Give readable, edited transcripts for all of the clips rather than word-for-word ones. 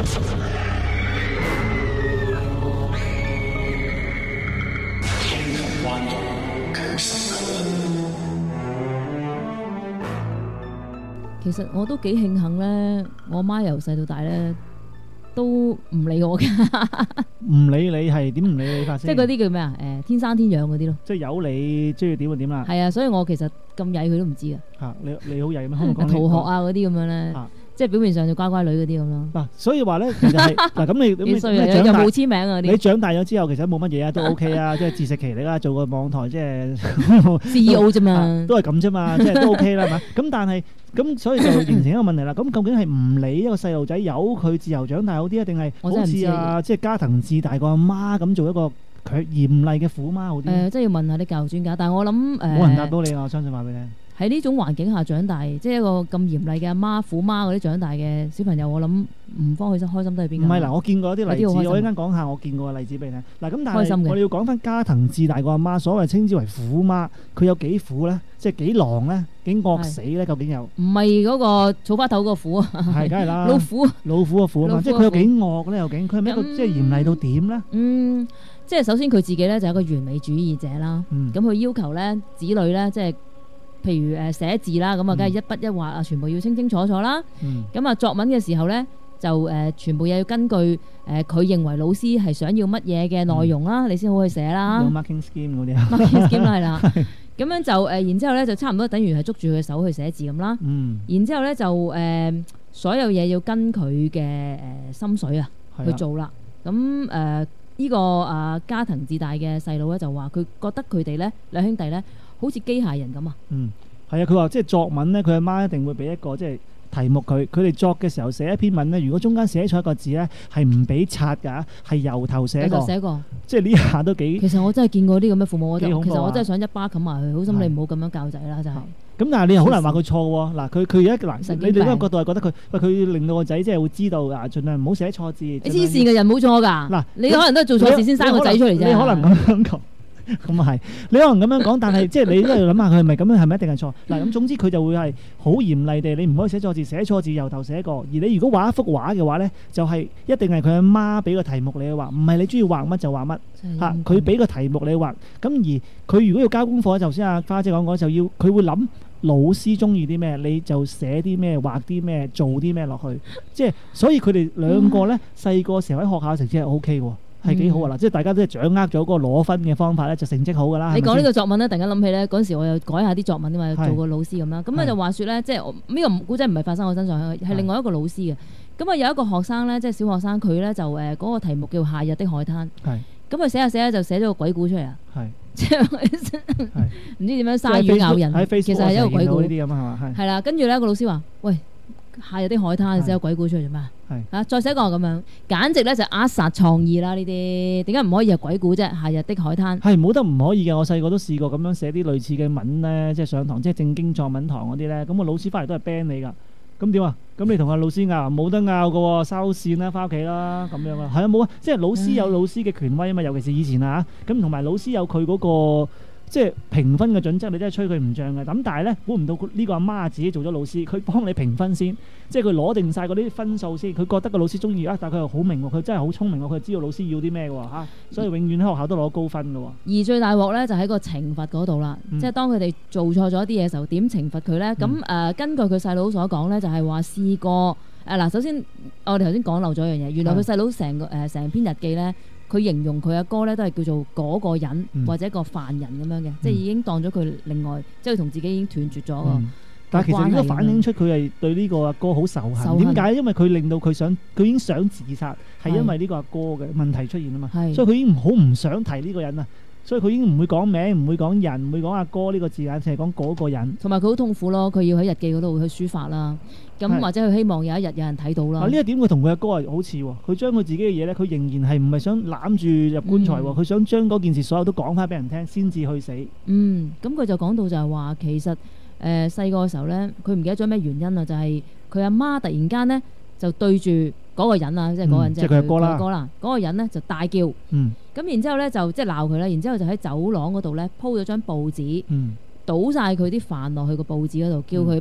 其實我都幾慶幸咧，我媽由細到大咧都唔理我嘅。 唔理你係點唔理你法先？ 即係嗰啲叫咩啊？天生天養嗰啲咯。 即係有你中意點就點啦。 係啊，所以我其實咁曳佢都唔知啊。 嚇你好曳咩？可唔可以講逃學啊嗰啲咁樣咧？即係表面上就乖乖女嗰啲咁咯。 嗱，所以話咧，其實係嗱咁你幾衰啊？又冇簽名啊啲。 你長大咗之後，其實冇乜嘢啊，都 OK 啊，即係自食其力啦，做個網台即係 CEO 啫嘛， 都係咁啫嘛，即係都 OK 啦，係嘛？咁但係咁，所以就形成一個問題啦。咁究竟係唔理一個細路仔由佢自由長大好啲啊，定係好似啊，即係加藤智大個阿媽咁做一個佢嚴厲嘅虎媽好啲？ 即係要問下啲教育專家，但係我諗冇人答到你啊！我相信話俾你聽。 喺呢種環境下長大，即係一個咁嚴厲嘅阿媽、虎媽嗰啲長大嘅小朋友，我諗唔方佢開心都係邊個？ 唔係嗱，我見過一啲例子，我一陣間講下我見過嘅例子俾你聽。嗱咁，但係我哋要講翻加藤智大個阿媽，所謂稱之為虎媽，佢有幾虎咧？即係幾狼咧？幾惡死咧？究竟有？唔係嗰個草花頭個虎啊？係， 梗係啦。 老虎個虎啊嘛，即係佢有幾惡咧？究竟佢係咩一個即係嚴厲到點咧？ 即係首先佢自己咧就係一個完美主義者啦。咁佢要求咧子女咧即係。譬如寫字啦，咁啊，梗係一筆一畫啊，全部要清清楚楚啦。咁啊，作文嘅時候咧，就全部嘢要根據佢認為老師係想要乜嘢嘅內容啦，你先好去寫啦。 有 marking scheme 嗰啲啊 ，marking scheme 啦係啦。咁樣就然之後咧就差唔多等於係捉住佢嘅手去寫字咁啦。然之後咧就所有嘢要跟佢嘅心水啊去做啦。咁呢個加藤智大嘅細佬咧就話佢覺得佢哋咧兩兄弟咧。好似機械人咁啊！ 係啊，佢話即係作文咧，佢阿媽一定會俾一個即係題目佢哋作嘅時候寫一篇文咧，如果中間寫錯一個字咧，係唔俾擦㗎，係由頭寫過。即係呢下都幾。其實我真係見過啲咁嘅父母，其實我真係想一巴冚埋佢，好心你唔好咁樣教仔啦，真係。咁但係你又好難話佢錯喎。嗱，佢而家嗱，你哋嗰個角度係覺得佢令到個仔即係會知道啊，盡量唔好寫錯字。你黐線嘅人冇錯㗎。嗱，你可能都係做錯事先生個仔出嚟啫。 你可能咁樣講。咁啊係，你可能咁樣講，但係即係你都要諗下佢係咪咁樣，係咪一定係錯？嗱咁總之佢就會係好嚴厲地，你唔可以寫錯字，寫錯字由頭寫過。而你如果畫一幅畫嘅話咧，就係一定係佢阿媽俾個題目你去畫，唔係你中意畫乜就畫乜嚇。佢俾個題目你畫，咁而佢如果要交功課，頭先阿花姐講就要佢會諗老師中意啲咩，你就寫啲咩，畫啲咩，做啲咩落去。即係所以佢哋兩個咧細個時候喺學校成績係 OK 喎。係幾好啊！嗱，即係大家都係掌握咗嗰個攞分嘅方法咧，就成績好噶啦。 你講呢個作文咧，突然間諗起咧，嗰陣時我又改下啲作文啊嘛，做個老師咁啦。咁咧就話説咧，即係呢個古仔唔係發生我身上，係另外一個老師嘅。咁啊有一個學生咧，即係小學生，佢咧就嗰個題目叫《夏日的海灘》。係。咁佢寫下寫下就寫咗個鬼故出嚟啊！係。即係唔知點樣鯊魚咬人，其實係一個鬼故呢啲咁啊嘛。係啦，跟住咧個老師話：喂，夏日的海灘寫個鬼故出嚟做咩？再寫個咁樣，簡直咧就扼殺創意啦！呢啲點解唔可以係鬼故啫？夏日的海灘係冇得唔可以嘅。我細個都試過咁樣寫啲類似嘅文咧，即係上堂即係正經作文堂嗰啲咧，咁個老師翻嚟都係 ban 你㗎。咁點啊？咁你同阿老師拗冇得拗㗎喎，收線啦，翻屋企啦咁樣啊。係啊，冇啊，即係老師有老師嘅權威啊嘛。尤其是以前啊，咁同埋老師有佢嗰個。即係評分嘅準則，你真係吹佢唔脹嘅。咁但係咧，估唔到呢個阿媽自己做咗老師，佢幫你評分先，即係佢攞定晒嗰啲分數先。佢覺得個老師中意啊，但係佢又好明喎，佢真係好聰明喎，佢知道老師要啲咩喎嚇，所以永遠喺學校都攞高分嘅喎。而最大鑊咧就喺個懲罰嗰度啦，即係當佢哋做錯咗啲嘢嘅時候，點懲罰佢咧？咁根據佢細佬所講咧，就係話試過嗱，首先我哋頭先講漏咗一樣嘢，原來佢細佬成篇日記咧。佢形容佢阿哥咧都係叫做嗰個人或者個犯人咁樣嘅，即係已經當咗佢另外，即係同自己已經斷絕咗個。但係其實呢個反映出佢係對呢個阿哥好仇恨。點解？因為佢令到佢已經想自殺，係因為呢個阿哥嘅問題出現啊嘛。所以佢已經好唔想提呢個人啊。所以佢已經唔會講名，唔會講人，唔會講阿哥呢個字眼，淨係講嗰個人。同埋佢好痛苦咯，佢要喺日記嗰度去抒發啦。咁或者佢希望有一日有人睇到啦。呢一點佢同佢阿哥係好似喎，佢將佢自己嘅嘢咧，佢仍然係唔係想攬住入棺材喎，佢想將嗰件事所有都講翻俾人聽，先至去死。咁佢就講到就係話，其實細個嘅時候咧，佢唔記得咗咩原因啊，就係佢阿媽突然間咧就對住嗰個人啊，即係嗰個人即係佢阿哥啦，嗰個人咧就大叫。咁然之後咧就即係鬧佢啦，然之後就喺走廊嗰度咧鋪咗張報紙，倒晒佢啲飯落去個報紙嗰度，叫佢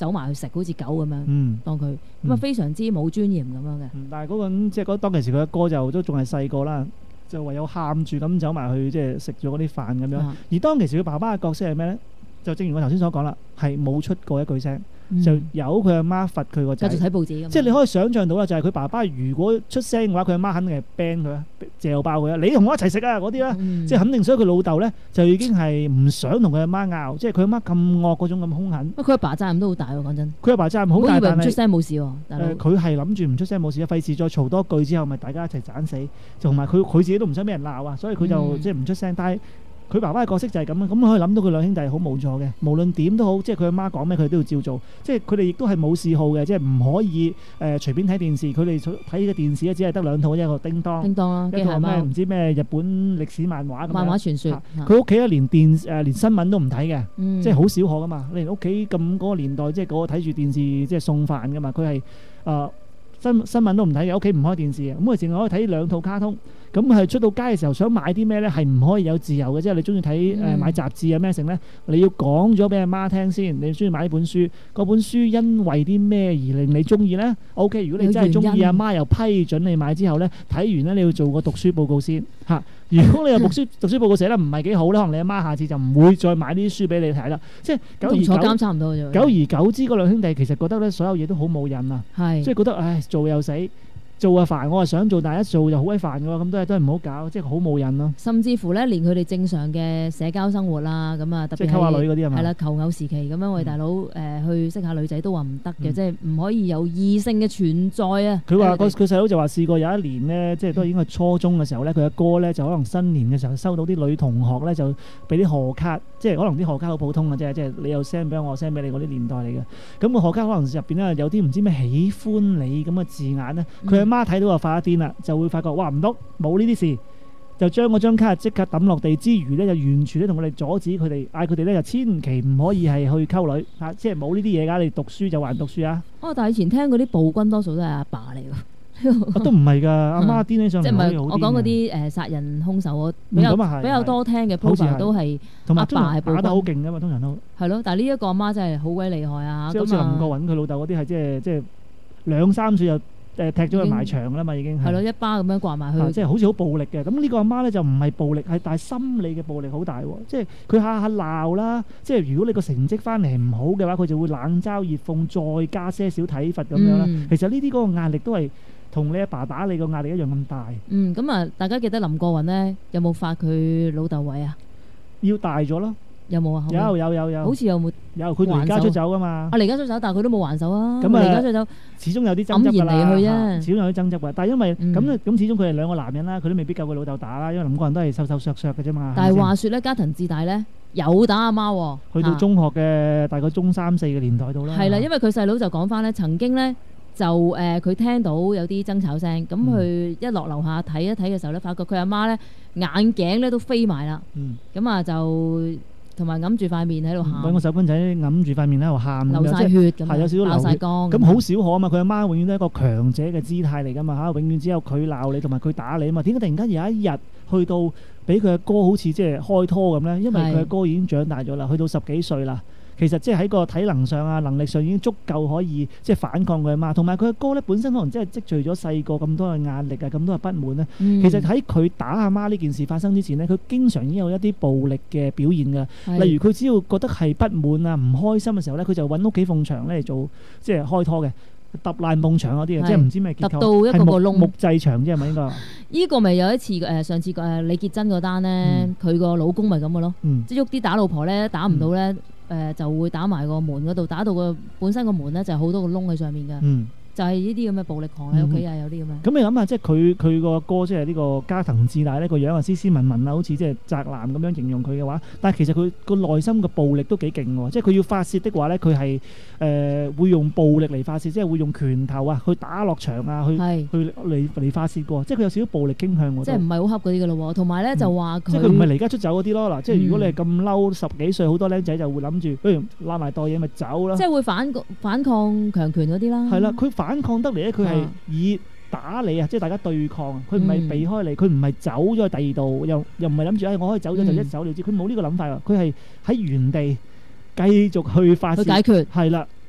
走埋去食，好似狗咁樣嗯當佢咁嗯啊，非常之冇尊嚴咁樣嘅。 但係嗰個人即係當其時佢阿哥就都仲係細個啦，就唯有喊住咁走埋去即係食咗嗰啲飯咁樣。 啊而當其時佢爸爸嘅角色係咩咧？就正如我頭先所講啦，係冇出過一句聲， 嗯就由佢阿媽罰佢個仔。 繼續睇報紙咁樣。 即係你可以想像到啦，就係佢爸爸如果出聲嘅話，佢阿媽肯定係 ban 佢啊，嚼爆佢啊！你同我一齊食啊嗰啲啦， 嗯即係肯定。所以佢老豆咧就已經係唔想同佢阿媽拗，即係佢阿媽咁惡嗰種咁兇狠。 佢阿爸責任都好大喎，講真。 佢阿爸責任好大， 我以為唔出但係聲冇事喎，大佬。 佢係諗住唔出聲冇事啊，費事再嘈多句之後，咪大家一齊斬死。同埋佢自己都唔想俾人鬧啊，所以佢就即係唔出聲。但係佢爸爸嘅角色就係咁啊，咁可以諗到佢兩兄弟好無助嘅，無論點都好，即係佢阿媽講咩佢都要照做，即係佢哋亦都係冇嗜好嘅，即係唔可以隨便睇電視。佢哋睇嘅電視咧只係得兩套，一個叮當， 叮當啦，機一個咩械貓唔知咩日本歷史漫畫咁樣。 漫畫傳說啊，佢屋企咧連新聞都唔睇嘅， 嗯即係好少可噶嘛。你屋企咁嗰個年代，即係嗰個睇住電視即係送飯噶嘛，佢係新聞都唔睇嘅，屋企唔開電視嘅，咁佢淨係可以睇兩套卡通。咁係出到街嘅時候想買啲咩咧，係唔可以有自由嘅，即係你中意睇買雜誌啊咩成咧，你要講咗俾阿媽聽先。你中意買呢本書，嗰本書因為啲咩而令你中意咧 ？OK， 如果你真係中意，阿媽又批准你買之後咧，睇完咧你要做個讀書報告先嚇。如果你又讀書報告寫得唔係幾好咧，可能你阿媽下次就唔會再買呢啲書俾你睇啦。即係同坐監差唔多啫。 久而久之，嗰兩兄弟其實覺得咧所有嘢都好冇癮啊， 係即係覺得唉做又死。做啊煩，我係想做，但係一做就好鬼煩嘅喎，咁都係唔好搞，即係好冇癮咯。 甚至乎咧，連佢哋正常嘅社交生活啦，咁啊，特別即係溝下女嗰啲係嘛？ 係啦，求偶時期咁樣，我哋大佬去識下女仔都話唔得嘅，即係唔可以有異性嘅存在啊。 佢話佢細佬就話試過有一年呢，即係都已經係初中嘅時候咧，佢阿哥咧就可能新年嘅時候收到啲女同學咧就俾啲賀卡，即係可能啲賀卡好普通嘅啫，即係你又 send 俾我 send 俾你嗰啲年代嚟嘅。咁個賀卡可能入邊咧有啲唔知咩喜歡你咁嘅字眼咧，佢阿媽睇到就發一癲啦，就會發覺哇唔得，冇呢啲事，就將嗰張卡即刻抌落地之餘咧，就完全咧同佢哋阻止佢哋，嗌佢哋咧就千祈唔可以係去溝女嚇，即係冇呢啲嘢㗎，你讀書就還讀書啊！ 哦，但係以前聽嗰啲暴君多數都係阿爸嚟㗎， 都唔係㗎，阿媽癲起上嚟即係唔係可以好癲嘅。 我講嗰啲殺人兇手，我比較多聽嘅 profile 都係阿爸係暴打得好君， 勁㗎嘛，通常都係咯。但係呢一個阿媽真係好鬼厲害啊！ 即係好似林國允佢老豆嗰啲係即係2-3歲就踢咗佢埋牆啦嘛，已經係咯，一巴咁樣掛埋去， 即係好似好暴力嘅。咁呢個阿媽咧就唔係暴力，係但係心理嘅暴力好大喎。即係佢下下鬧啦，即係如果你個成績翻嚟唔好嘅話，佢就會冷嘲熱諷，再加些少體罰咁樣啦。其實呢啲嗰個壓力都係同你阿爸打你個壓力一樣咁大。 咁啊，大家記得林過雲咧有冇發佢老豆位啊？ 要大咗咯。 有冇啊？ 有， 好似有冇？ 有，佢離家出走噶嘛？ 離家出走，但係佢都冇還手啊！ 咁離家出走， 始終有啲爭執㗎啦。 黯然離去啊！ 始終有啲爭執㗎，但係因為咁始終佢係兩個男人啦，佢都未必夠佢老豆打啦，因為林國人都係瘦瘦削削嘅啫嘛。 但係話説咧，加藤智大咧有打阿媽喎。 去到中學嘅大概中3、4嘅年代度啦。 係啦，因為佢細佬就講翻咧，曾經咧就佢聽到有啲爭吵聲，咁佢一落樓下睇一睇嘅時候咧，發覺佢阿媽咧眼鏡咧都飛埋啦。咁啊就同埋揞住塊面喺度喊， 揾個手巾仔揞住塊面喺度喊， 流晒血咁， 係有少少流晒光。 咁好少可啊嘛！佢阿媽永遠都係一個強者嘅姿態嚟噶嘛嚇，永遠只有佢鬧你同埋佢打你啊嘛。點解突然間有一日去到俾佢阿哥好似即係開拖咁咧？因為佢阿哥已經長大咗啦，去到10幾歲啦。其實即係喺個體能上啊、能力上已經足夠可以即係反抗佢阿媽，同埋佢阿哥咧本身可能真係積聚咗細個咁多嘅壓力啊、咁多嘅不滿咧。其實喺佢打阿媽呢件事發生之前咧，佢經常已經有一啲暴力嘅表現㗎。例如佢只要覺得係不滿啊、唔開心嘅時候咧，佢就揾屋企埲牆咧嚟做即係開拖嘅，揼爛埲牆嗰啲嘅，即係唔知咩結構， 揼到一個窿木製牆啫係咪應該？ 呢個咪有一次上次李潔珍嗰單咧，佢個老公咪咁嘅咯，即係喐啲打老婆咧，打唔到咧。就會打埋個門嗰度，打到個本身個門咧就係好多個窿喺上面嘅，就係呢啲咁嘅暴力狂喺屋企啊，有啲咁樣。 咁你諗下，即係佢個哥即係呢個加藤智大呢個樣啊，斯斯文文啊，好似即係宅男咁樣形容佢嘅話，但係其實佢個內心嘅暴力都幾勁喎，即係佢要發泄的話咧，佢係會用暴力嚟發泄，即係會用拳頭啊去打落牆啊，去嚟發泄過，即係佢有少少暴力傾向喎。 即係唔係好恰嗰啲嘅咯喎，同埋咧就話佢即係佢唔係離家出走嗰啲咯。嗱，即係如果你係咁嬲10幾歲，好多僆仔就會諗住，不如攬埋袋嘢咪走啦。 即係會反抗強權嗰啲啦。 係啦，佢反抗得嚟咧，佢係以打你啊，即係大家對抗啊，佢唔係避開你，佢唔係走咗去第二度，又唔係諗住我可以走咗就一走了之，佢冇呢個諗法啊，佢係喺原地繼續去發泄， 去解決。 係啦，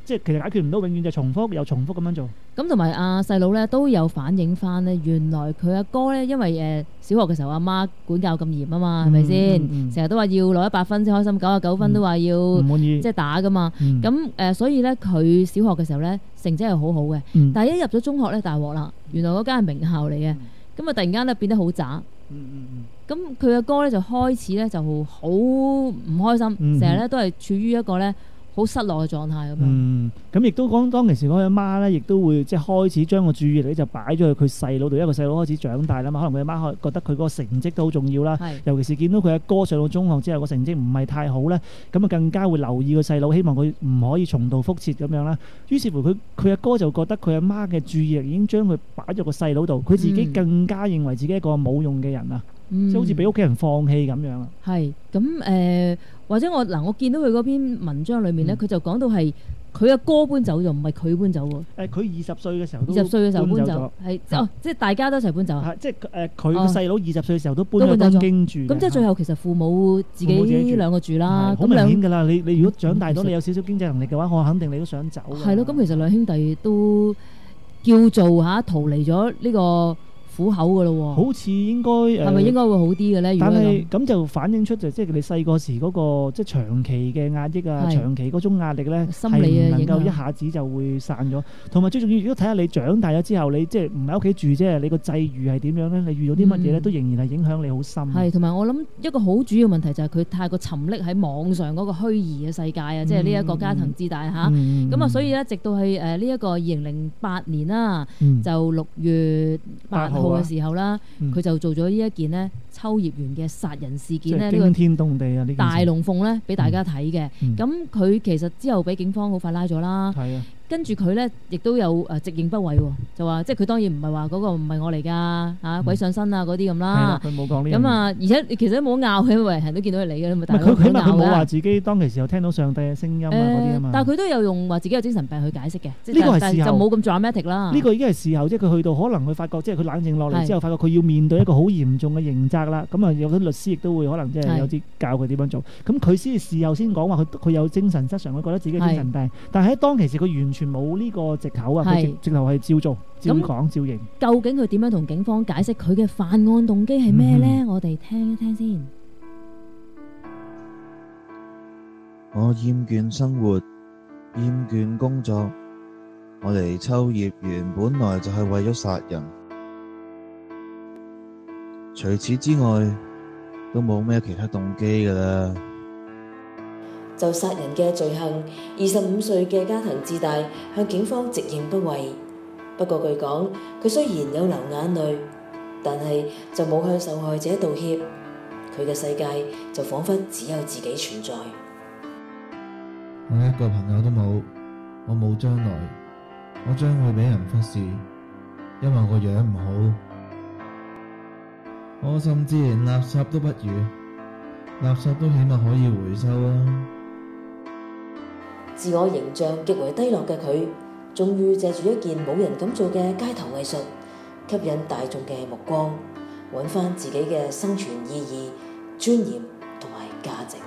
即係其實解決唔到，永遠就重複又重複咁樣做。 咁同埋阿細佬咧都有反映翻咧，原來佢阿哥咧，因為小學嘅時候阿媽管教咁嚴啊嘛，係咪先？成日都話要攞100分先開心，99分都話要唔滿意， 即係打噶嘛。咁所以咧佢小學嘅時候咧成績係好好嘅，但係一入咗中學咧大鑊啦，原來嗰間係名校嚟嘅，咁啊突然間咧變得好渣。咁佢阿哥咧就開始咧就好唔開心，成日咧都係處於一個咧好失落嘅狀態咁樣。 咁亦都講當其時嗰個阿媽咧，亦都會即係開始將個注意力就擺咗去佢細佬度，因為細佬開始長大啦嘛，可能佢阿媽覺得佢嗰個成績都好重要啦。尤其是見到佢阿哥上到中學之後個成績唔係太好咧，咁啊更加會留意個細佬，希望佢唔可以重蹈覆轍咁樣啦。於是乎佢阿哥就覺得佢阿媽嘅注意力已經將佢擺咗個細佬度，佢自己更加認為自己一個冇用嘅人啊。即係好似俾屋企人放棄咁樣啊！係咁或者我見到佢嗰篇文章裏面咧，佢就講到係佢阿哥搬走就唔係佢搬走喎。佢20歲嘅時候都搬走，係即係大家都一齊搬走。即係佢個細佬20歲嘅時候都搬咗東京住。咁即係最後其實父母自己兩個住啦。好明顯㗎啦！你如果長大到你有少少經濟能力嘅話，我肯定你都想走。係咯，咁其實兩兄弟都叫做逃離咗呢個苦口㗎咯喎，好似應該係咪應該會好啲嘅咧？但係咁就反映出即係你細個時嗰個即係長期嘅壓抑啊，長期嗰種壓力咧，心理係唔能夠一下子就會散咗。同埋最重要，如果睇下你長大咗之後，你即係唔喺屋企住啫，你個際遇係點樣咧？你遇到啲乜嘢咧，都仍然係影響你好深。係同埋我諗一個好主要問題就係佢太過沉溺喺網上嗰個虛擬嘅世界啊，即係呢一個家庭之大嚇。咁啊，所以咧，直到係呢一個2008年啦，就6月8號嘅時候啦，佢就做咗呢一件呢秋葉原嘅殺人事件呢，驚天動地啊！呢大龍鳳咧俾大家睇嘅。咁佢其實之後俾警方好快拉咗啦。係啊。跟住佢咧，亦都有直認不諱喎，就話即係佢當然唔係話嗰個唔係我嚟㗎嚇，鬼上身啊嗰啲咁啦。佢冇講呢。咁啊，而且其實都冇拗嘅，因為人都見到係你嘅，咁啊。佢起碼佢冇話自己當其時有聽到上帝嘅聲音啊嗰啲啊嘛。但係佢都有用話自己有精神病去解釋嘅。呢個係事後就冇咁 dramatic 啦。呢個已經係事後，即係佢去到可能佢發覺，即係佢冷靜落嚟之後，發覺佢要面對一個好嚴重嘅刑責啦。咁啊，有啲律師亦都會可能即係有啲教佢點樣做。咁佢先事後先講話，佢有精神失常，佢覺得自己精神病。但係喺當其時，佢完全冇呢個藉口啊！佢直頭係照做、照講、照認。究竟佢點樣同警方解釋佢嘅犯案動機係咩呢？我哋聽一聽先。 我厭倦生活，厭倦工作。我嚟秋葉原本來就係為咗殺人，除此之外都冇咩其他動機㗎啦。 就殺人嘅罪行，25歲嘅加藤智大向警方直認不諱。不過據講，佢雖然有流眼淚，但係就冇向受害者道歉。佢嘅世界就彷彿只有自己存在。 我一個朋友都冇，我冇將來，我將會俾人忽視，因為我個樣唔好。我甚至連垃圾都不如，垃圾都起碼可以回收啊！ 自我形象極為低落嘅佢，終於借住一件冇人敢做嘅街頭藝術，吸引大眾嘅目光，揾翻自己嘅生存意義、尊嚴同埋價值。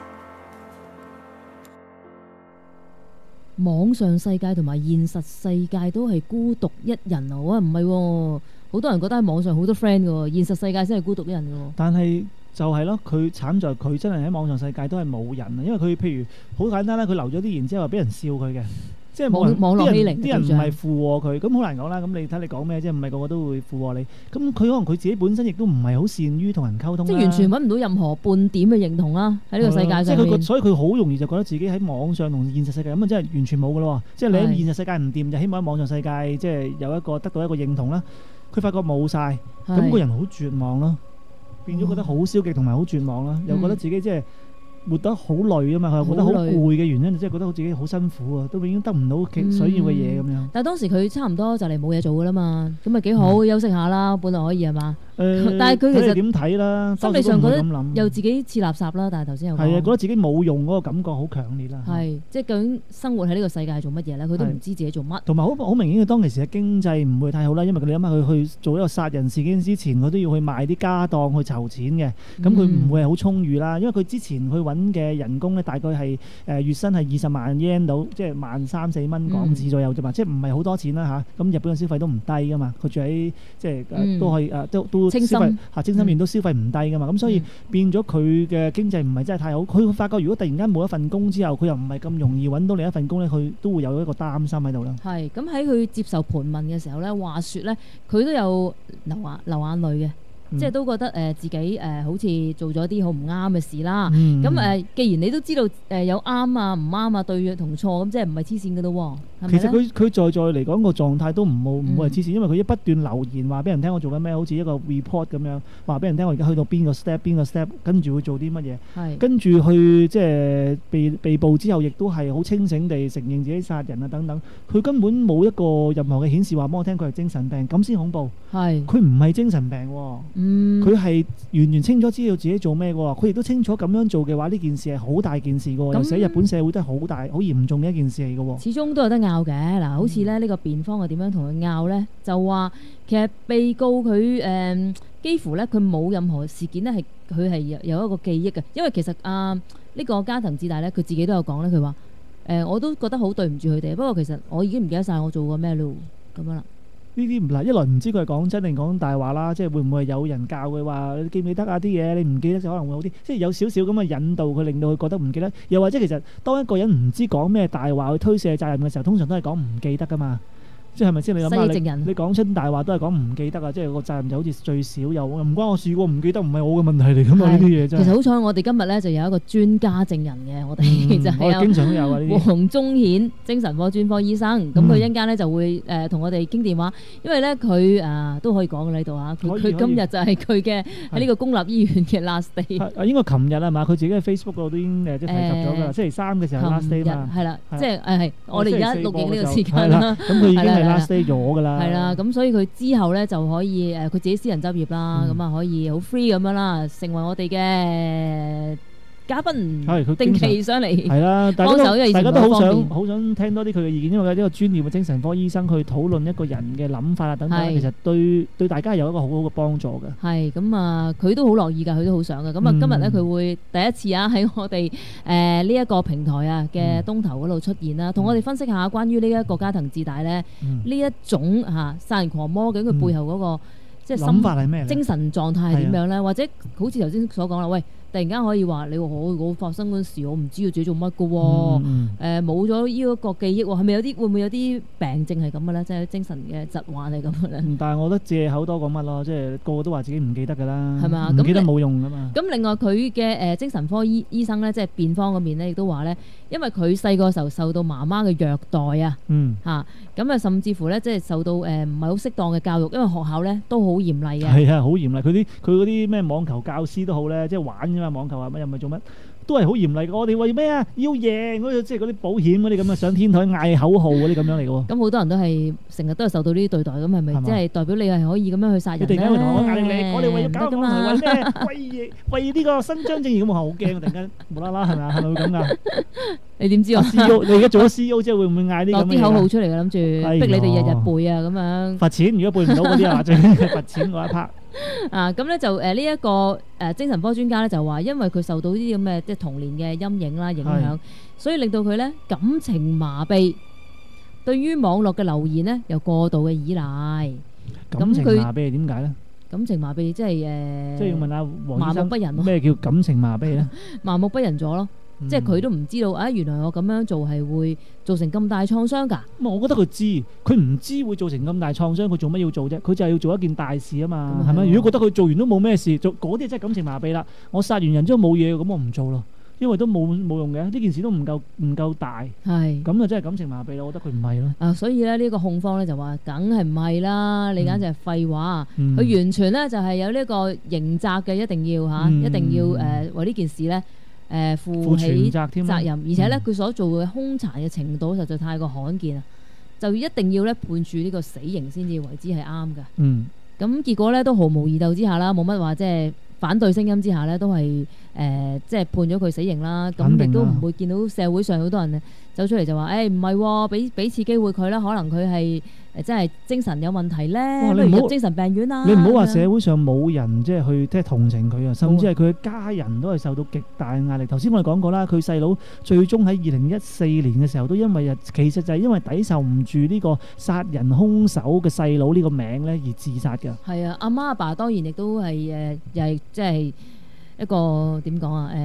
網上世界同埋現實世界都係孤獨一人啊！唔係喎，好多人覺得喺網上好多 friend 嘅喎，現實世界先係孤獨一人嘅喎。但係就係咯，佢慘在佢真係喺網上世界都係冇人啊！因為佢譬如好簡單啦，佢留咗啲言之後，俾人笑佢嘅，即係網絡欺凌，啲人唔係附和佢，咁好難講啦。咁你睇你講咩啫？唔係個個都會附和你。咁佢可能佢自己本身亦都唔係好善於同人溝通，即係完全揾唔到任何半點嘅認同啦。喺呢個世界上，即係所以佢好容易就覺得自己喺網上同現實世界咁啊，真係完全冇噶咯。即係你喺現實世界唔掂，就希望喺網上世界即係有一個得到一個認同啦。佢發覺冇晒，咁個人好絕望咯。變咗覺得好消極同埋好絕望啦，又覺得自己即係活得好累啊嘛，佢又覺得好攰嘅原因，即係覺得自己好辛苦啊，都永遠得唔到想要嘅嘢咁樣。但係當時佢差唔多就嚟冇嘢做噶啦嘛，咁咪幾好休息下啦，本來可以係嘛？ 但係佢其實睇你點睇啦， 心理上覺得多數都唔會咁諗又自己似垃圾啦。但係頭先有講係啊，覺得自己冇用嗰個感覺好強烈啦。 係即係究竟生活喺呢個世界係做乜嘢咧？佢都唔知自己做乜。 同埋好明顯，佢當其時嘅經濟唔會太好啦，因為你諗下佢去做一個殺人事件之前，佢都要去賣啲家當去籌錢嘅，咁佢唔會係好充裕啦。因為佢之前去揾嘅人工咧，大概係月薪係20萬 yen 到，即係13,400蚊港紙左右啫嘛，即係唔係好多錢啦嚇。咁日本嘅消費都唔低噶嘛，佢住喺即係都可以都消費精心面都消費唔低噶嘛，咁所以變咗佢嘅經濟唔係真係太好。佢發覺如果突然間冇一份工之後，佢又唔係咁容易揾到另一份工咧，佢都會有一個擔心喺度啦。 係咁喺佢接受盤問嘅時候咧，話説咧佢都有流眼淚嘅。即係都覺得自己好似做咗啲好唔啱嘅事啦。咁既然你都知道有啱啊、唔啱啊、對同錯，咁即係唔係黐線嘅咯喎？ 其實佢在嚟講個狀態都唔會係黐線，因為佢一不斷留言話俾人聽我做緊咩，好似一個 report 咁樣話俾人聽我而家去到邊個 step， 跟住會做啲乜嘢，跟住去即係被捕之後，亦都係好清醒地承認自己殺人啊等等。佢根本冇一個任何嘅顯示話俾我聽佢係精神病，咁先恐怖。佢唔係精神病喎。佢係完全清楚知道自己做咩嘅喎，佢亦都清楚咁樣做嘅話，呢件事係好大件事嘅喎，又寫日本社會都係好大、好嚴重嘅一件事嚟嘅喎。 始終都有得拗嘅嗱，好似咧呢個辯方係點樣同佢拗咧？就話其實被告佢幾乎咧佢冇任何事件咧係佢係有一個記憶嘅，因為其實呢個加藤智大咧佢自己都有講咧，佢話我都覺得好對唔住佢哋，不過其實我已經唔記得晒我做過咩咯咁樣啦。 呢啲唔嗱，一來唔知佢係講真定講大話啦，即係會唔會有人教佢話你記唔記得啊啲嘢？你唔記得就可能會好啲，即係有少少咁嘅引導佢，令到佢覺得唔記得。又或者其實當一個人唔知講咩大話去推卸責任嘅時候，通常都係講唔記得噶嘛。即係咪先？你諗下，你講出大話都係講唔記得啊！即係個責任就好似最少又唔關我事喎，唔記得唔係我嘅問題嚟㗎嘛？呢啲嘢真係。其實好彩我哋今日咧就有一個專家證人嘅，我哋就係經常都有啊呢啲。 黃宗顯精神科專科醫生，咁佢一陣間咧就會同我哋傾電話，因為咧佢都可以講嘅喺度啊。佢今日就係佢嘅喺呢個公立醫院嘅 last day。 應該琴日係嘛？佢自己喺 Facebook 嗰度都已經即係提及咗㗎。星期3嘅時候 last day 嘛。 係啦，即係係我哋而家錄影呢個時間啦。 咁佢已經係 last day 咗㗎啦。 係啦，咁所以佢之後咧就可以佢自己私人執業啦，咁可以好 free 咁樣啦，成為我哋嘅嘉賓，定期上嚟係啦，大家都好想聽多啲佢嘅意見，因為呢個專業嘅精神科醫生去討論一個人嘅諗法啊等等，其實對大家係有一個好好嘅幫助嘅。係咁佢都好樂意㗎，佢都好想㗎。咁今日咧佢會第一次喺我哋呢一個平台嘅東頭嗰度出現啦，同我哋分析下關於呢一個加藤智大咧呢一種殺人狂魔，究竟佢背後嗰個即係諗法係咩？精神狀態係點樣咧？或者好似頭先所講啦，喂！突然間可以話你我發生嗰時，我唔知道自己做乜嘅喎，冇咗呢一個記憶喎，係咪會唔會有啲病症係咁嘅咧？即係精神嘅疾患係咁嘅咧？但係我覺得借口多過乜咯，即係個個都話自己唔記得㗎啦，係嘛？唔記得冇用㗎嘛。咁另外佢嘅精神科醫生咧，即係辯方嗰邊咧，亦都話咧，因為佢細個時候受到媽媽嘅虐待啊，咁甚至乎咧，即係受到唔係好適當嘅教育，因為學校咧都好嚴厲嘅。係啊，好嚴厲。佢嗰啲咩網球教師都好咧，即係玩㗎嘛。網球啊乜又唔係做乜，都係好嚴厲嘅。我哋為咩啊？要贏嗰啲，即係嗰啲保險嗰啲咁啊，上天台嗌口號嗰啲咁樣嚟嘅喎。咁好多人都係成日都係受到呢啲對待，咁係咪即係代表你係可以咁樣去殺人咧？你突然間會同我壓力你，我哋為咗搞個問題，為咩？為呢個伸張正義咁，我好驚啊！突然間無啦啦係咪啊？係咪會咁噶？你點知啊？CEO 你而家做咗 CEO 之後會唔會嗌啲咁嘅口號出嚟嘅？諗住逼你哋日日背啊咁樣。罰錢，如果背唔到嗰啲啊，最罰錢嗰一 part。咁咧就呢一個精神科專家咧就話，因為佢受到呢啲咁嘅即係童年嘅陰影啦影響，所以令到佢咧感情麻痹，對於網絡嘅留言咧又過度嘅依賴。感情麻痹係點解咧？感情麻痹即係即係要問下黃醫生麻木不仁咯。咩叫感情麻痹咧？麻木不仁咗咯。即係佢都唔知道原來我咁樣做係會造成咁大創傷㗎。我覺得佢知，佢唔知會造成咁大創傷，佢做乜要做啫？佢就係要做一件大事啊嘛，係咪？如果覺得佢做完都冇咩事，做嗰啲真係感情麻痹啦。我殺完人之後冇嘢，咁我唔做咯，因為都冇用嘅。呢件事都唔夠大，係咁就真係感情麻痹啦。我覺得佢唔係咯。所以咧呢個控方咧就話，梗係唔係啦？你簡直係廢話。佢完全咧就係有呢個刑責嘅，一定要一定要為呢件事咧。負起責任，而且咧佢所做嘅兇殘嘅程度實在太過罕見啊！就一定要咧判處呢個死刑先至為之係啱㗎。 咁結果咧都毫無疑鬥之下啦，冇乜話即係反對聲音之下咧，都係即係判咗佢死刑啦。咁亦都唔會見到社會上好多人走出嚟就話誒唔係喎，俾次機會佢啦，可能佢係真係精神有問題咧，不如入精神病院啦。 你唔好話社會上冇人即係去即係同情佢啊，甚至係佢嘅家人都係受到極大嘅壓力。頭先我哋講過啦，佢細佬最終喺2014年嘅時候都因為其實就係因為抵受唔住呢個殺人兇手嘅細佬呢個名咧而自殺嘅。係啊，阿媽阿爸當然亦都係又係即係一個點講啊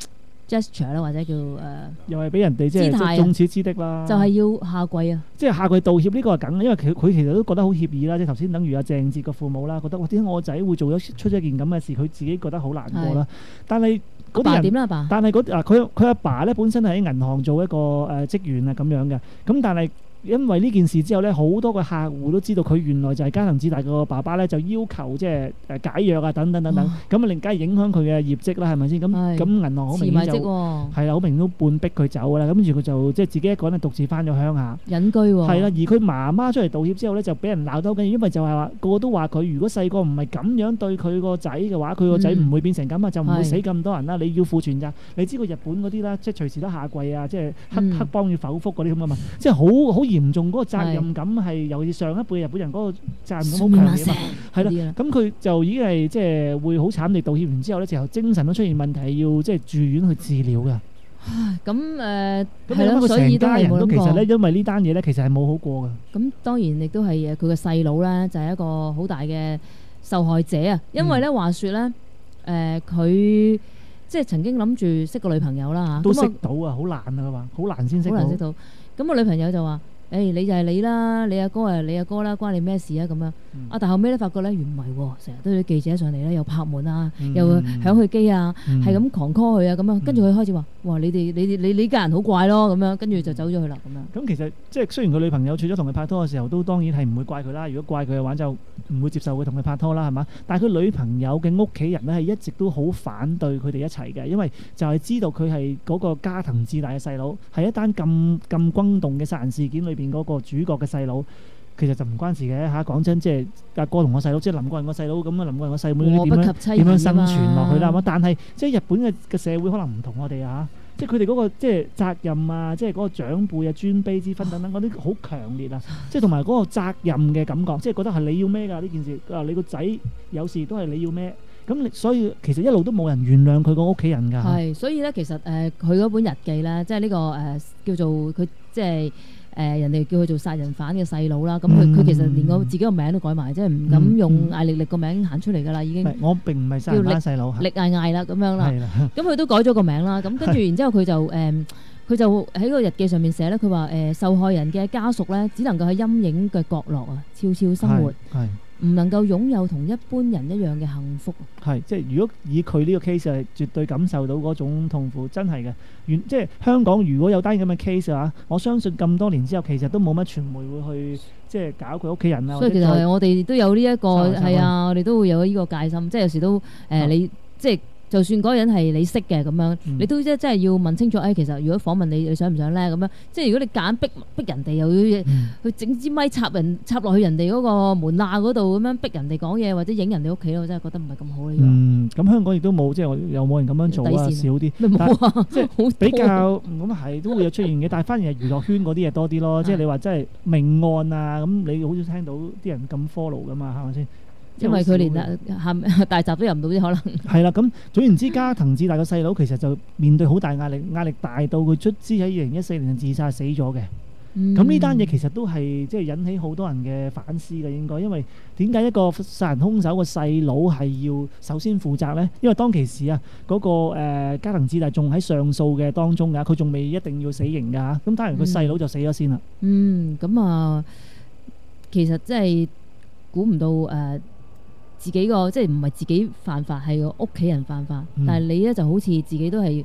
gesture 啦，或者叫又係俾人哋即係眾矢之的啦， 就係要下跪啊！即係下跪道歉呢個係梗，因為佢其實都覺得好歉意啦。即係頭先等於阿鄭捷個父母啦，覺得哇點解我個仔會出咗一件咁嘅事，佢自己覺得好難過啦。但係嗰啲人點啦，阿爸？但係佢阿爸咧本身係喺銀行做一個職員啊咁樣嘅，咁但係。因為呢件事之後咧，好多個客戶都知道佢原來就係加藤智大個爸爸咧，就要求即係解約啊等等等等，咁啊另加影響佢嘅業績啦，係咪先？咁銀行好明顯就係啦，好明顯都半逼佢走啦。咁跟住佢就即係自己一個人獨自翻咗鄉下隱居喎。係啦，而佢媽媽出嚟道歉之後咧，就俾人鬧得好緊要，因為就係話個個都話佢如果細個唔係咁樣對佢個仔嘅話，佢個仔唔會變成咁啊，就唔會死咁多人啦。你要負全責。你知道日本嗰啲啦，即係隨時都下跪啊，即係黑幫要剖腹嗰啲咁啊嘛，即係好嚴重嗰個責任感係，尤其是上一輩嘅日本人嗰個責任感好強烈啊嘛，係啦，咁佢就已經係即係會好慘地道歉完之後咧，就精神都出現問題，要即係住院去治療㗎。咁係咯，所以都係冇諗過。其實咧，因為呢單嘢咧，其實係冇好過㗎。咁當然亦都係佢個細佬咧，就係一個好大嘅受害者啊。因為咧話説咧，佢即係曾經諗住識個女朋友啦嚇，都識到啊，好難啊佢話，好難先識到。好難識到。咁個女朋友就話。你就係你啦，你阿哥係你阿哥啦，關你咩事啊咁樣。但後尾咧發覺咧，原唔係喎，成日都有啲記者上嚟咧，又拍門啊，又響佢機啊，係咁狂 call 佢啊咁樣。跟住佢開始話：哇，你家人好怪咯咁樣。跟住就走咗去啦咁樣。咁其實即係雖然佢女朋友除咗同佢拍拖嘅時候，都當然係唔會怪佢啦。如果怪佢嘅話，就唔會接受佢同佢拍拖啦，係嘛？但係佢女朋友嘅屋企人咧係一直都好反對佢哋一齊嘅，因為就係知道佢係嗰個加藤智大嘅細佬，係一單咁轟動嘅殺人事件裏邊嗰個主角嘅細佬，其實就唔關事嘅嚇。講真，即係阿哥同我細佬，即係林國仁個細佬咁啊，林國仁個細妹點樣生存落去啦？係嘛？但係即係日本嘅社會可能唔同我哋啊，即係佢哋嗰個即係責任啊，即係嗰個長輩啊、尊卑之分等等嗰啲好強烈啊，即係同埋嗰個責任嘅感覺，即係覺得係你要孭㗎呢件事，你個仔有事都係你要孭。咁所以其實一路都冇人原諒佢個屋企人㗎。係，所以咧其實佢嗰本日記咧，即係呢個叫做佢即係人哋叫佢做殺人犯嘅細佬啦。咁佢其實連自己個名都改埋，即係唔敢用艾力力個名行出嚟㗎啦，已經。我並唔係殺人犯細佬，力嗌嗌啦咁樣啦。係啦。咁佢都改咗個名啦。咁跟住然之後佢就喺個日記上面寫咧，佢話受害人嘅家屬咧，只能夠喺陰影嘅角落啊，悄悄生活。係。唔能夠擁有同一般人一樣嘅幸福。係，即係如果以佢呢個 case 係絕對感受到嗰種痛苦，真係嘅。即係香港如果有單咁嘅 case 嘅話，我相信咁多年之後，其實都冇乜傳媒會去即係搞佢屋企人啊。所以其實我哋都有呢一個係啊，我哋都會有呢個戒心，即係有時都你即係。就算嗰個人係你識嘅咁樣，你都真係要問清楚。其實如果訪問你想唔想咧咁樣？即係如果你夾硬逼人哋，又要去整支咪插落去人哋嗰個門罅嗰度咁樣逼人哋講嘢，或者影人哋屋企，我真係覺得唔係咁好呢個。咁香港亦都冇，即係有冇人咁樣做啊？少啲。冇啊，即係比較咁係都會有出現嘅，但係反而係娛樂圈嗰啲嘢多啲咯。即係你話真係命案啊，咁你好少聽到啲人咁 follow 噶嘛，係咪先？因為佢連大閘都入唔到啲可能。係啦，咁總言之，加藤智大個細佬其實就面對好大壓力，壓力大到佢卒之喺2014年自殺死咗嘅。咁呢單嘢其實都係即係引起好多人嘅反思嘅，應該，因為點解一個殺人兇手個細佬係要首先負責呢？因為當其時啊，嗰個加藤智大仲喺上訴嘅當中㗎，佢仲未一定要死刑㗎。咁當然佢細佬就死咗先啦。咁啊，其實即係估唔到自己個即係唔係自己犯法，係個屋企人犯法。但係你咧就好似自己都係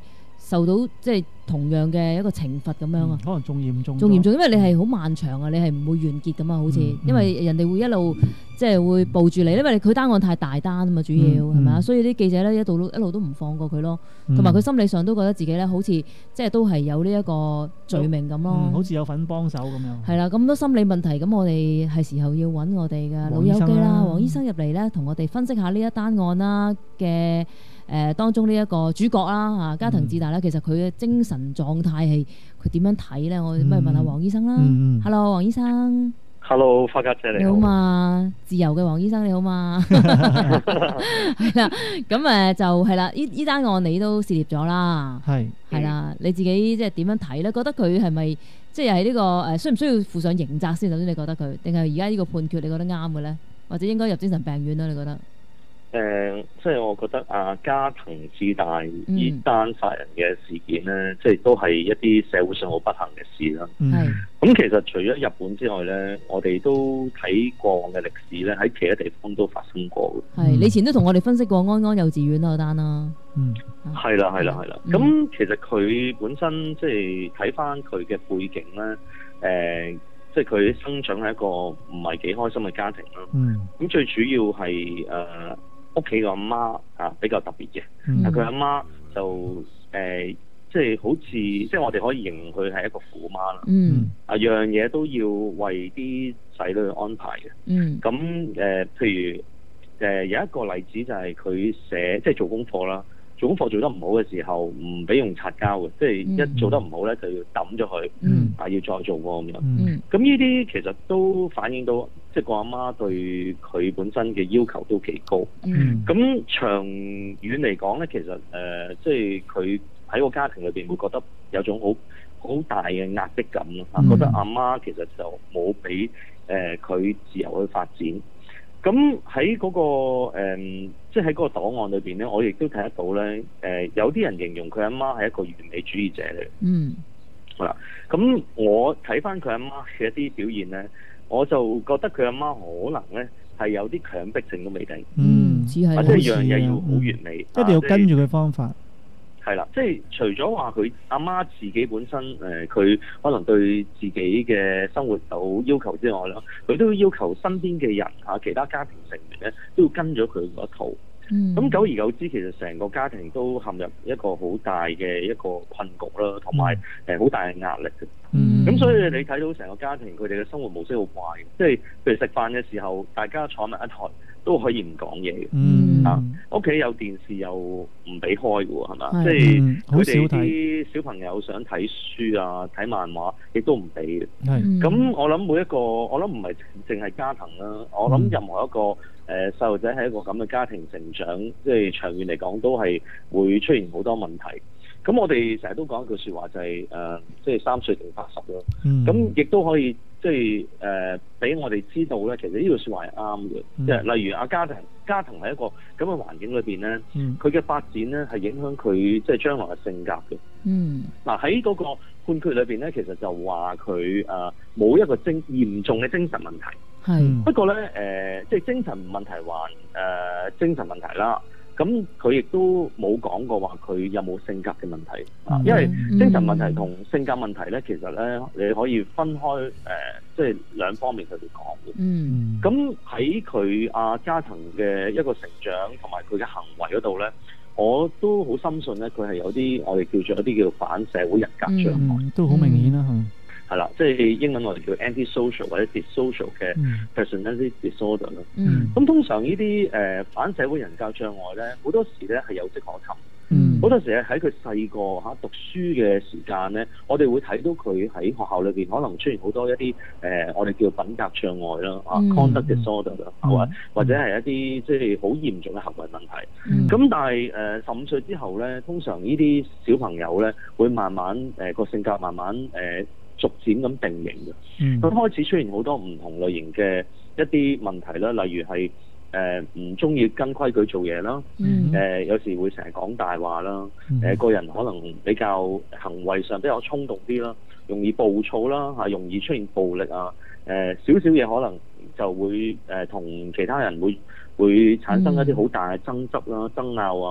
受到即係同樣嘅一個懲罰咁樣啊。 可能仲嚴重， 仲嚴重，因為你係好漫長啊，你係唔會完結噶嘛，好似，因為人哋會一路即係會捕住你，因為佢單案太大單啊嘛，主要係咪啊？所以啲記者咧一路都唔放過佢咯，同埋佢心理上都覺得自己咧好似即係都係有呢一個罪名咁咯， 好似有份幫手咁樣。係啦，咁多心理問題，咁我哋係時候要揾我哋嘅老友記啦，黃醫生入嚟咧，同我哋分析下呢一單案啦嘅。當中呢一個主角啦嚇，加藤智大咧，其實佢嘅精神狀態係佢點樣睇咧？我不如問下黃醫生啦。Hello， 黃醫生。 Hello， 花家姐你好。 你好嘛？自由嘅黃醫生你好嘛？係啦，咁就係啦，呢單案你都涉獵咗啦。係啦，你自己即係點樣睇咧？覺得佢係咪即係呢個需唔需要負上刑責先？首先你覺得佢，定係而家呢個判決你覺得啱嘅咧？或者應該入精神病院咧？你覺得？ 即係我覺得加藤智大呢單殺人嘅事件咧，即係都係一啲社會上好不幸嘅事啦。咁其實除咗日本之外咧，我哋都睇過往嘅歷史咧，喺其他地方都發生過嘅。 你以前都同我哋分析過安幼稚園嗰單啦。 係啦。咁其實佢本身即係睇翻佢嘅背景咧，即係佢生長喺一個唔係幾開心嘅家庭啦。咁最主要係屋企個阿媽比較特別嘅，佢阿媽就即係好似即係我哋可以形容佢係一個虎媽啦。樣嘢都要為啲仔女去安排嘅。咁譬如有一個例子就係佢即係做功課啦。做功課做得唔好嘅時候，唔俾用擦膠嘅，即係一做得唔好咧，就要抌咗佢，要再做過咁樣。咁呢啲其實都反映到，即係個阿媽對佢本身嘅要求都幾高。咁長遠嚟講咧，其實即係佢喺個家庭裏邊會覺得有種好大嘅壓迫感咯。覺得阿媽其實就冇俾佢自由去發展。咁喺嗰個即係喺嗰個檔案裏邊咧，我亦都睇得到咧。有啲人形容佢阿媽係一個完美主義者嚟。好啦，咁我睇翻佢阿媽嘅一啲表現咧，我就覺得佢阿媽可能咧係有啲強迫症都未定。或者樣嘢要好完美， 一定要跟住佢方法。 係啦，即係除咗話佢阿媽自己本身佢可能對自己嘅生活有要求之外啦，佢都要求身邊嘅人其他家庭成員咧都要跟咗佢嗰套。咁久而久之，其實成個家庭都陷入一個好大嘅一個困局啦，同埋好大嘅壓力嘅。咁所以你睇到成個家庭佢哋嘅生活模式好怪嘅，即係譬如食飯嘅時候，大家坐埋一台都可以唔講嘢嘅。屋企有電視又唔俾開嘅喎，係嘛？即係佢哋啲小朋友想睇書啊、睇漫畫，亦都唔俾嘅。咁我諗每一個，我諗唔係淨係家庭啦，我諗任何一個細路仔喺一個咁嘅家庭成長，即係長遠嚟講都係會出現好多問題。咁我哋成日都講一句説話就係即係3歲定80咯。咁亦都可以即係俾我哋知道咧，其實呢句説話係啱嘅。即係例如家庭喺一個咁嘅環境裏邊咧，佢嘅發展咧係影響佢即係將來嘅性格嘅。嗱喺嗰個判決裏邊咧，其實就話佢冇一個嚴重嘅精神問題。不過咧即係精神問題還精神問題啦。咁佢亦都冇講過話佢有冇性格嘅問題。因為精神問題同性格問題咧，其實咧你可以分開即係兩方面去講嘅。咁喺佢加藤嘅一個成長同埋佢嘅行為嗰度咧，我都好深信咧，佢係有啲我哋叫做一啲叫反社會人格障礙， 都好明顯啦。 係啦，即係英文我哋叫 anti-social 或者 dissocial 嘅 personality disorder 咯。咁通常呢啲反社會人格障礙咧，好多時咧係有跡可尋。好多時喺佢細個讀書嘅時間咧，我哋會睇到佢喺學校裏邊可能出現好多一啲我哋叫品格障礙啦，conduct disorder 啦，或者係一啲即係好嚴重嘅行為問題。咁但係15歲之後咧，通常呢啲小朋友咧會慢慢個性格慢慢逐漸咁定型嘅。咁開始出現好多唔同類型嘅一啲問題啦，例如係唔中意跟規矩做嘢啦，有時會成日講大話啦，個人可能比較行為上比較衝動啲啦，容易暴躁啦，容易出現暴力啊，少少嘢可能就會同其他人會產生一啲好大嘅爭執啦、爭拗啊，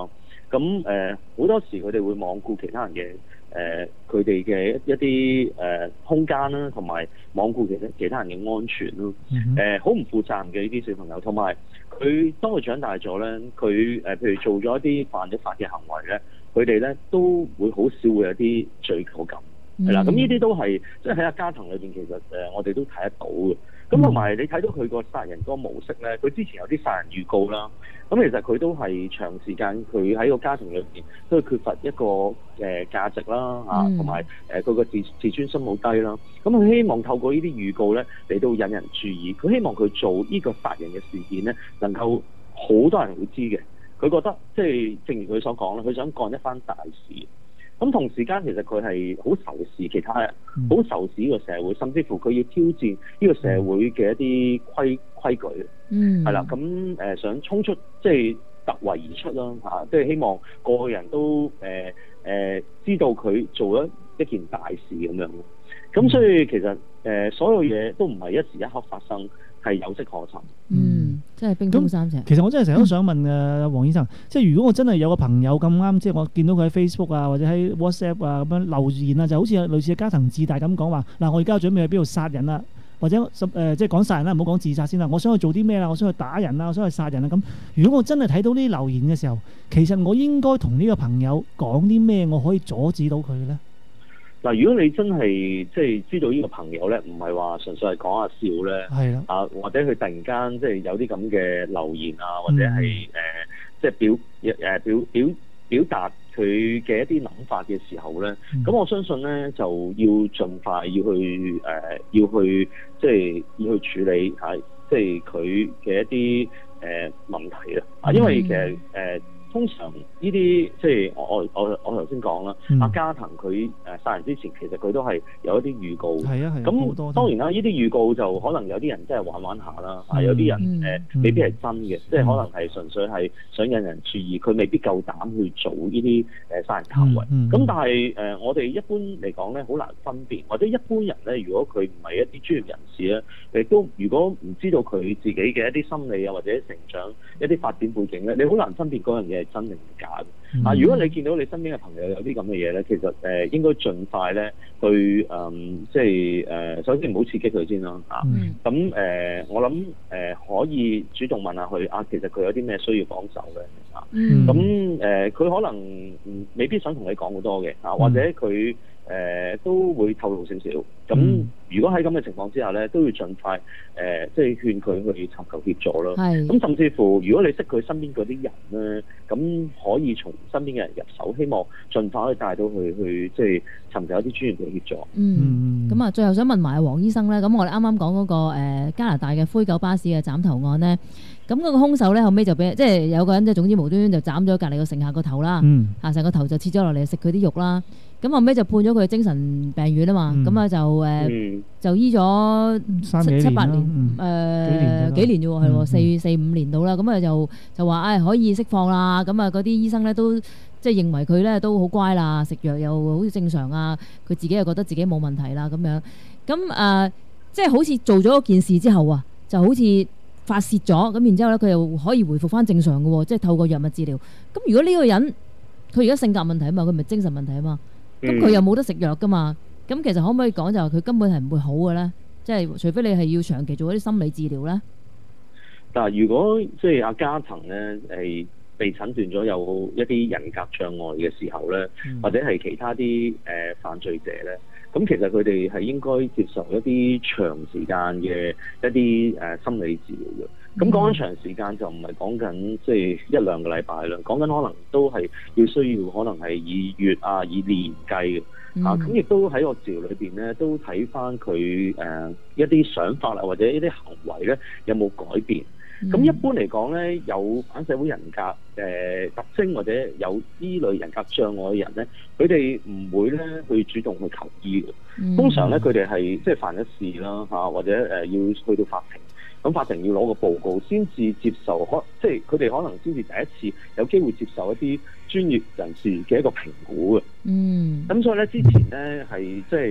咁好多時佢哋會罔顧其他人嘅佢哋嘅一啲空間啦，同埋罔顧其他人嘅安全咯。好唔負責任嘅呢啲小朋友，同埋佢當佢長大咗咧，佢譬如做咗一啲犯咗法嘅行為咧，佢哋咧都會好少會有啲罪疚感，係啦。咁呢啲都係即係喺家庭裏邊，其實我哋都睇得到嘅。咁同埋你睇到佢個殺人嗰個模式咧，佢之前有啲殺人預告啦。咁其實佢都係長時間佢喺個家庭裏邊都係缺乏一個價值啦同埋佢個自尊心好低啦。咁佢希望透過呢啲預告咧嚟到引人注意，佢希望佢做呢個殺人嘅事件咧能夠好多人會知嘅。佢覺得即係正如佢所講啦，佢想幹一番大事。咁同時間其實佢係好仇視其他人，好仇視呢個社會，甚至乎佢要挑戰呢個社會嘅一啲規矩。係啦，咁想衝出即係突圍而出啦即係希望個個人都知道佢做咗一件大事咁樣咯。咁所以其實所有嘢都唔係一時一刻發生，係有跡可尋。 真係冰封三尺。 其實我真係成日都想問黃醫生，即係如果我真係有個朋友咁啱，即係我見到佢喺 Facebook 啊，或者喺 WhatsApp 啊咁樣留言啊，就好似類似家藤自大咁講話，嗱我而家準備去邊度殺人啦，或者即係講殺人啦，唔好講自殺先啦。我想去做啲咩啦？我想去打人啦，我想去殺人啦。咁如果我真係睇到呢啲留言嘅時候，其實我應該同呢個朋友講啲咩，我可以阻止到佢咧？ 嗱，如果你真係即係知道呢個朋友咧，唔係話純粹係講下笑咧， 係啦， 或者佢突然間即係有啲咁嘅留言啊，或者係即係表達佢嘅一啲諗法嘅時候咧，咁我相信咧就要盡快要去即係要去處理即係佢嘅一啲問題啦，因為其實通常呢啲即係我頭先講啦，阿加藤佢殺人之前其實佢都係有一啲預告，咁當然啦，呢啲預告就可能有啲人真係玩下啦，有啲人未必係真嘅，即係可能係純粹係想引人注意，佢未必夠膽去做呢啲殺人行為。咁但係我哋一般嚟講咧，好難分辨，或者一般人咧，如果佢唔係一啲專業人士咧，亦都如果唔知道佢自己嘅一啲心理啊或者成長一啲發展背景咧，你好難分辨嗰樣嘢係真定假嘅。如果你見到你身邊嘅朋友有啲咁嘅嘢咧，其實應該盡快咧去即係首先唔好刺激佢先啦咁我諗可以主動問下佢其實佢有啲咩需要幫手嘅咁佢可能未必想同你講好多嘅或者佢都會透露少少。咁如果喺咁嘅情況之下咧，都要盡快即係勸佢去尋求協助咯。咁甚至乎，如果你識佢身邊嗰啲人咧，咁可以從身邊嘅人入手，希望盡快可以帶到佢去即係尋求一啲專業嘅協助。 咁啊，最後想問埋黃醫生咧，咁我哋啱啱講嗰個加拿大嘅灰狗巴士嘅斬頭案咧，咁嗰個兇手咧後尾就俾即係有個人即係總之無端端就斬咗隔離個乘客個頭啦，成個頭就切咗落嚟食佢啲肉啦。咁後尾就判咗佢精神病院啊嘛，咁啊就醫咗7-8年，幾年啫喎，係喎4-5年到啦。咁啊就話可以釋放啦。咁啊嗰啲醫生咧都即係認為佢咧都好乖啦，食藥又好似正常啊。佢自己又覺得自己冇問題啦咁樣。咁即係好似做咗件事之後啊，就好似發泄咗。咁然之後咧佢又可以回復翻正常嘅喎，即係透過藥物治療。咁如果呢個人佢而家性格問題啊嘛，佢唔係精神問題啊嘛。咁佢又冇得食藥噶嘛？咁其實可唔可以講就係佢根本係唔會好嘅咧？即係除非你係要長期做一啲心理治療咧。 但係如果即係阿加藤咧係被診斷咗有一啲人格障礙嘅時候咧，或者係其他啲犯罪者咧，咁其實佢哋係應該接受一啲長時間嘅一啲心理治療嘅。咁講緊長時間就唔係講緊即係1-2個禮拜啦，講緊可能都係需要可能係以月以年計嘅。咁亦都喺個治療裏邊咧，都睇翻佢一啲想法或者一啲行為咧有冇改變。咁一般嚟講咧，有反社會人格特徵或者有呢類人格障礙嘅人咧，佢哋唔會咧去主動去求醫嘅。通常咧佢哋係即係犯咗事啦或者要去到法庭。咁法庭要攞個報告先至接受，即係佢哋可能先至第一次有機會接受一啲專業人士嘅一個評估嘅。咁所以咧之前咧係即係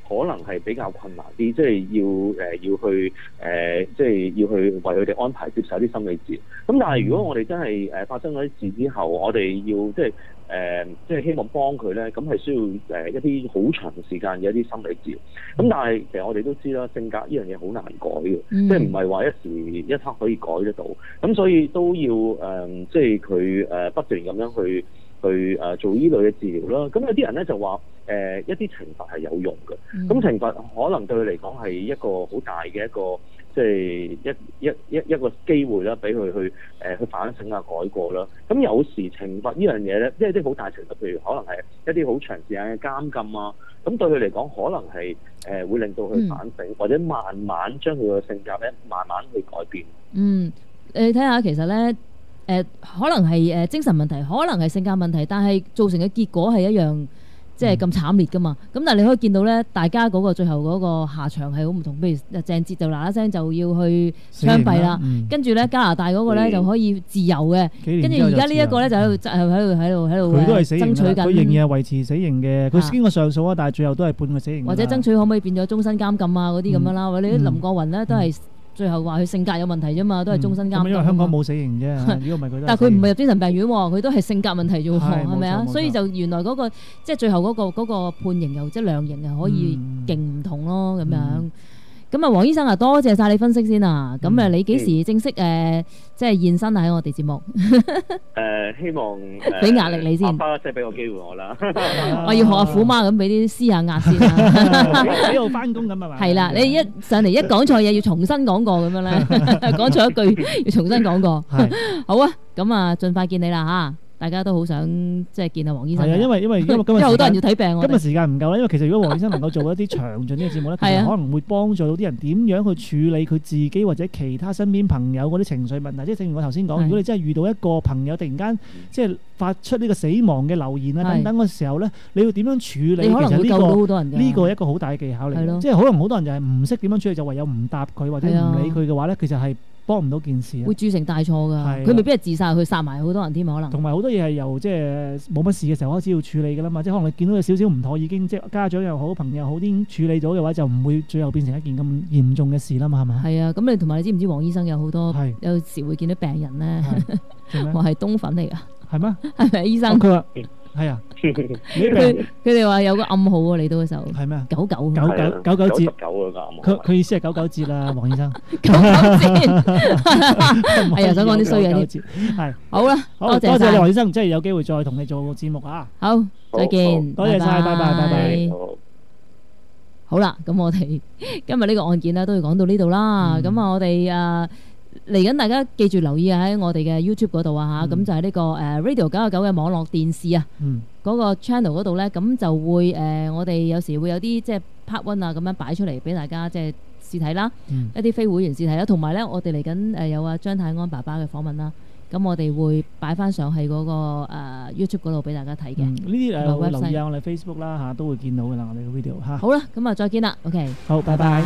可能係比較困難啲，即係要去即係要去為佢哋安排接受啲心理治療。咁但係如果我哋真係發生咗啲事之後，我哋要即係希望幫佢咧，咁係需要一啲好長時間嘅一啲心理治療。咁但係其實我哋都知啦，性格呢樣嘢好難改嘅，即係唔係話一時一刻可以改得到。咁所以都要即係佢不斷咁樣去做呢類嘅治療啦。咁有啲人咧就話一啲懲罰係有用嘅。咁懲罰可能對佢嚟講係一個好大嘅一個即係一個機會啦，俾佢去反省啊、改過啦。咁有時懲罰呢樣嘢咧，即係啲好大懲罰，譬如可能係一啲好長時間嘅監禁啊。咁對佢嚟講，可能係會令到佢反省，或者慢慢將佢嘅性格咧慢慢去改變。 你睇下其實咧可能係精神問題，可能係性格問題，但係造成嘅結果係一樣。即係咁慘烈噶嘛，咁但係你可以見到咧，大家嗰個最後嗰個下場係好唔同。譬如鄭捷就嗱嗱聲就要去槍斃啦，跟住咧加拿大嗰個咧就可以自由嘅，跟住而家呢一個咧就喺度佢都係死刑爭取緊， 佢仍然係維持死刑嘅，佢經過上訴啊，但係最後都係判佢死刑。 或者爭取可唔可以變咗終身監禁啊嗰啲咁樣啦，或者林過雲咧都係。最後話佢性格有問題啫嘛，都係終身監禁。 因為香港冇死刑啫，如果唔係佢都。 但係佢唔係入精神病院喎，佢都係性格問題啫喎，係咪啊？所以就原來嗰個即係最後嗰個判刑又即係量刑又可以勁唔同咯咁樣。咁啊，黃醫生啊，多謝晒你分析先啊。咁啊，你幾時正式即係現身喺我哋節目？ 希望俾壓力你先， 花即係俾個機會我啦。 我要學阿虎媽咁俾啲施下壓先啦。 喺度翻工咁係嘛？ 係啦，你一上嚟一講錯嘢要重新講過咁樣咧，講錯一句要重新講過。好啊，咁啊，盡快見你啦嚇！大家都好想即係見阿黃醫生。係啊， 因為今日好多人要睇病。 今日時間唔夠啦，因為其實如果黃醫生能夠做一啲詳盡啲嘅節目咧，其實可能會幫助到啲人點樣去處理佢自己或者其他身邊朋友嗰啲情緒問題。即係正如我頭先講，如果你真係遇到一個朋友突然間即係發出呢個死亡嘅留言啊等等嘅時候咧，你要點樣處理？ 你可能會救到好多人嘅。 呢個係一個好大嘅技巧嚟，即係可能好多人就係唔識點樣處理，就唯有唔答佢或者唔理佢嘅話咧，其實係幫唔到件事， 會鑄成大錯㗎。佢未必係自殺，佢殺埋好多人添可能。 同埋好多嘢係由即係冇乜事嘅時候開始要處理㗎啦嘛，即係可能你見到有少少唔妥，已經即係家長又好朋友又好，已經處理咗嘅話，就唔會最後變成一件咁嚴重嘅事啦嘛，係咪？係啊，咁你同埋你知唔知黃醫生有好多有時會見到病人咧，話係冬粉嚟㗎，係咩？係咪醫生？佢話係啊，佢哋話有個暗號喎，嚟到嘅時候係咩啊？99節，佢意思係99節啦，黃醫生。99節，係啊，想講啲衰嘢添。係好啦，多謝你黃醫生，即係有機會再同你做個節目啊。好，再見，多謝晒，拜拜。好啦，咁我哋今日呢個案件咧都要講到呢度啦。咁啊，我哋嚟緊，大家記住留意喺我哋嘅 YouTube 嗰度啊嚇，咁就係呢個Radio 999嘅網絡電視啊，嗰個 channel 嗰度咧，咁就會我哋有時會有啲即係 part one 啊咁樣擺出嚟俾大家即係試睇啦，一啲非會員試睇啦，同埋咧我哋嚟緊有阿張泰安爸爸嘅訪問啦，咁我哋會擺翻上去嗰個YouTube 嗰度俾大家睇嘅。呢啲會留意下我哋 Facebook 啦嚇，都會見到㗎啦，我哋嘅 video 嚇。好啦，咁啊再見啦 ，OK， 好，拜拜。